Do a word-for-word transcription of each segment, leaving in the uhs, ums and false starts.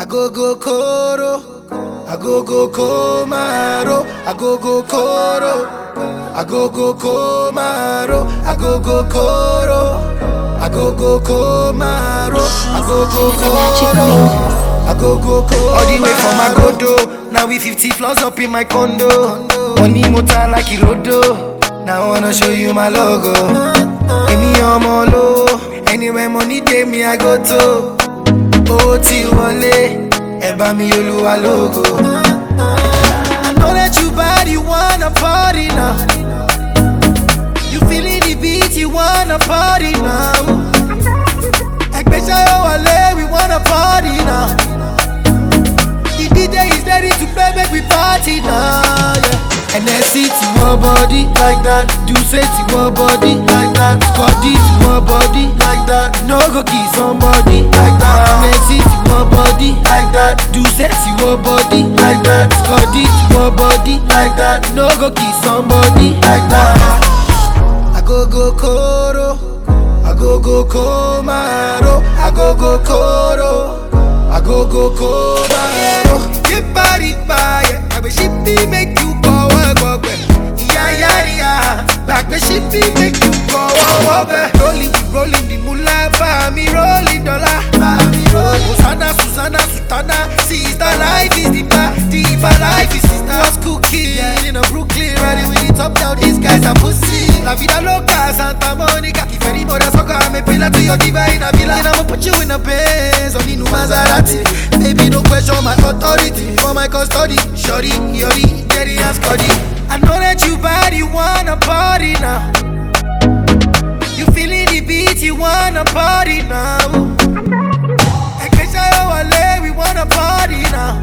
go go koro, I go go komaro, I go go koro, I go go komaro, I go go koro, I go go komaro, I go go koro. I go go go all the way from Agodo. Now we fifty floors up in my condo. Money motor like Irodo. Now I wanna show you my logo. Give me your molo. Anywhere money take me I go to. Oh ti wale, eba mi Oluwa logo. I know that you bad, you wanna party now. You feeling the beat, you wanna party now. Ekbeshayo wale, we wanna party now. The D J is ready to play, make we party now, yeah. And then see to one body like that, do say to one body like that, body to one body like that, no go kiss somebody like that. And then see to one body like that, do say to one body like that, body to one body like that, no go kiss somebody like that. I go go koro, I go go komaro, I go go koro, I go go komaro. Get body by it, I wish it be make you go go go. Yeah yeah yeah, back the shit be make you go go go. Rolling rolling the moolah, for me rolling dollar, for me rolling. Susanna Susanna Sutana, sister life is the bar, deeper life is sister. Was cooking in a Brooklyn, riding with the top down. These guys are pussy. La vida loca, Santa Monica. If any more soccer, I'm a pillar to your diva in a villa. And I'ma put you in a Benz, only new Maserati. Baby, no question my authority. For my custody, shorty, yori, Jerry and Scotty. I know that you bad, you wanna party now. You feeling the beat, you wanna party now. Ekbeshayo wale, we wanna party now.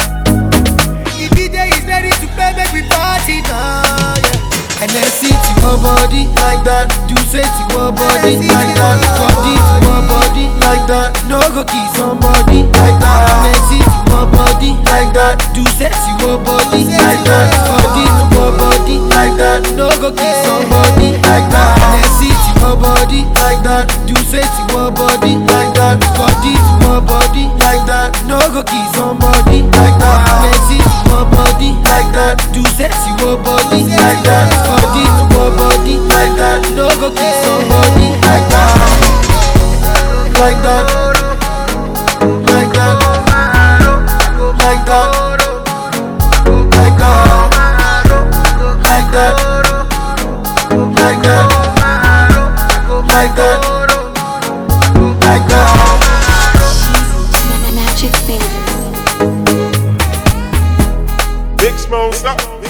The D J is ready to play, make we party now, yeah. And then see to one body like that, do say to one body like that, body to one body like that, no go kiss somebody like that. And then see to one body like that, do say to one body like that, body to one body like that, no go kiss somebody like that. And then see to one body like that, do say to one body like that, body to one body like that, no go kiss somebody like that. And then see to one body like that, do say to one body like that, body to one body like that, no go kiss somebody like that, like that, like that, like that, like that, like that, like that, like that, like that. Magic fingers. Big Smoke, stop.